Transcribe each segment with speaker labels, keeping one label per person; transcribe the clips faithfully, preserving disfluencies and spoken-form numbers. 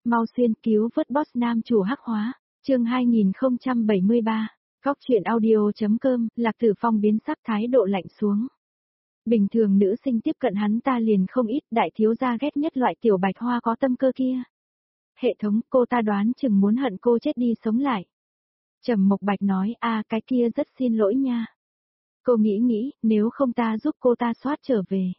Speaker 1: Mau xuyên cứu vớt boss nam chủ hắc hóa, chương hai nghìn không trăm bảy mươi ba, Cóc truyện audio.com, Lạc Tử Phong biến sắc thái độ lạnh xuống. Bình thường nữ sinh tiếp cận hắn ta liền không ít, đại thiếu gia ghét nhất loại tiểu bạch hoa có tâm cơ kia. Hệ thống, cô ta đoán chừng muốn hận cô chết đi sống lại. Trầm Mộc Bạch nói, a cái kia rất xin lỗi nha. Cô nghĩ nghĩ, nếu không ta giúp cô ta soát trở về.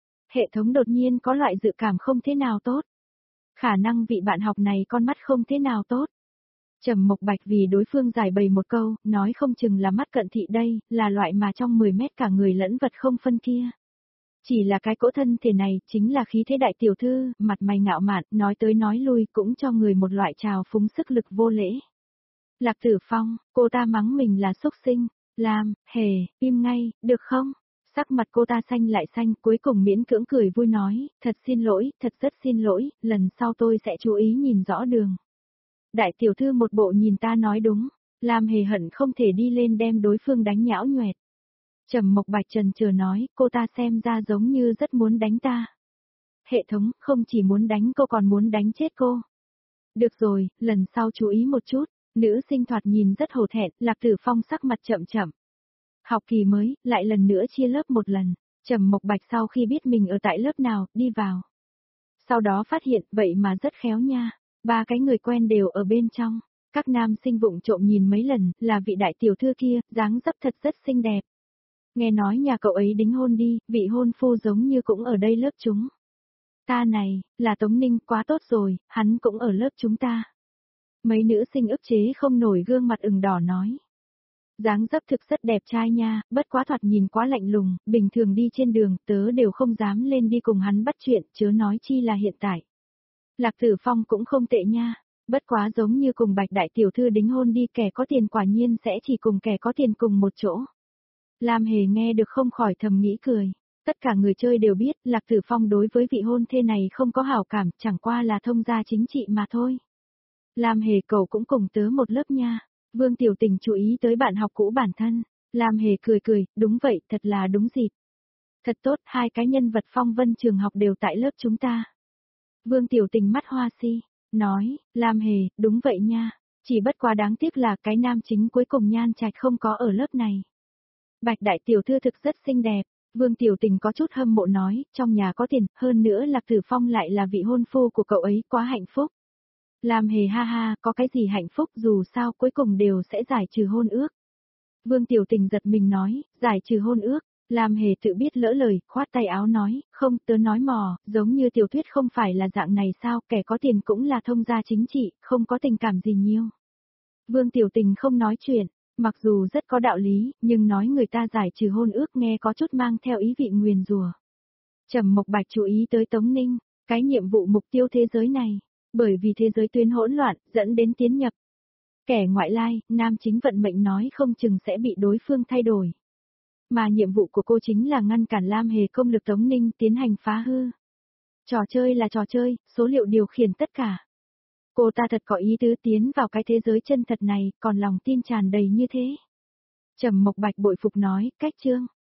Speaker 1: Hệ thống đột nhiên có loại dự cảm không thế nào tốt. Khả năng vị bạn học này con mắt không thế nào tốt. Trầm Mộc Bạch vì đối phương giải bày một câu, nói không chừng là mắt cận thị đây, là loại mà trong mười mét cả người lẫn vật không phân kia. Chỉ là cái cỗ thân thể này, chính là khí thế đại tiểu thư, mặt mày ngạo mạn, nói tới nói lui cũng cho người một loại trào phúng sức lực vô lễ. Lạc Tử Phong, cô ta mắng mình là xúc sinh, làm, hề, im ngay, được không? Sắc mặt cô ta xanh lại xanh, cuối cùng miễn cưỡng cười vui nói, thật xin lỗi, thật rất xin lỗi, lần sau tôi sẽ chú ý nhìn rõ đường. Đại tiểu thư một bộ nhìn ta nói đúng, làm hề hận không thể đi lên đem đối phương đánh nhão nhoẹt. Trầm Mộc Bạch trần chờ nói, cô ta xem ra giống như rất muốn đánh ta. Hệ thống, không chỉ muốn đánh cô còn muốn đánh chết cô. Được rồi, lần sau chú ý một chút, nữ sinh thoạt nhìn rất hổ thẹn, Lạc Tử Phong sắc mặt chậm chậm. Học kỳ mới, lại lần nữa chia lớp một lần, Trầm Mộc Bạch sau khi biết mình ở tại lớp nào, đi vào. Sau đó phát hiện, vậy mà rất khéo nha, ba cái người quen đều ở bên trong, các nam sinh vụng trộm nhìn mấy lần, là vị đại tiểu thư kia, dáng dấp thật rất xinh đẹp. Nghe nói nhà cậu ấy đính hôn đi, vị hôn phu giống như cũng ở đây lớp chúng. Ta này, là Tống Ninh, quá tốt rồi, hắn cũng ở lớp chúng ta. Mấy nữ sinh ức chế không nổi gương mặt ửng đỏ nói. Dáng dấp thực rất đẹp trai nha, bất quá thoạt nhìn quá lạnh lùng, bình thường đi trên đường, tớ đều không dám lên đi cùng hắn bắt chuyện, chớ nói chi là hiện tại. Lạc Tử Phong cũng không tệ nha, bất quá giống như cùng Bạch đại tiểu thư đính hôn đi, kẻ có tiền quả nhiên sẽ chỉ cùng kẻ có tiền cùng một chỗ. Lam Hề nghe được không khỏi thầm nghĩ cười, tất cả người chơi đều biết, Lạc Tử Phong đối với vị hôn thê này không có hảo cảm, chẳng qua là thông gia chính trị mà thôi. Lam Hề cậu cũng cùng tớ một lớp nha. Vương Tiểu Tình chú ý tới bạn học cũ bản thân, Lam Hề cười cười, đúng vậy, thật là đúng dịp. Thật tốt, hai cái nhân vật phong vân trường học đều tại lớp chúng ta. Vương Tiểu Tình mắt hoa si, nói, Lam Hề, đúng vậy nha, chỉ bất quá đáng tiếc là cái nam chính cuối cùng Nhan Trạch không có ở lớp này. Bạch đại tiểu thư thực rất xinh đẹp, Vương Tiểu Tình có chút hâm mộ nói, trong nhà có tiền, hơn nữa Lạc Tử Phong lại là vị hôn phu của cậu ấy, quá hạnh phúc. Lam Hề ha ha, có cái gì hạnh phúc, dù sao cuối cùng đều sẽ giải trừ hôn ước. Vương Tiểu Tình giật mình nói, giải trừ hôn ước, Lam Hề tự biết lỡ lời, khoát tay áo nói, không, tớ nói mò, giống như tiểu thuyết không phải là dạng này sao, kẻ có tiền cũng là thông gia chính trị, không có tình cảm gì nhiều. Vương Tiểu Tình không nói chuyện, mặc dù rất có đạo lý, nhưng nói người ta giải trừ hôn ước nghe có chút mang theo ý vị nguyền rủa. Trầm Mộc Bạch chú ý tới Tống Ninh, cái nhiệm vụ mục tiêu thế giới này. Bởi vì thế giới tuyến hỗn loạn, dẫn đến tiến nhập. Kẻ ngoại lai, nam chính vận mệnh nói không chừng sẽ bị đối phương thay đổi. Mà nhiệm vụ của cô chính là ngăn cản Lam Hề công lực Tống Ninh tiến hành phá hư. Trò chơi là trò chơi, số liệu điều khiển tất cả. Cô ta thật có ý tứ tiến vào cái thế giới chân thật này, còn lòng tin tràn đầy như thế. Trầm Mộc Bạch bội phục nói, cách chương.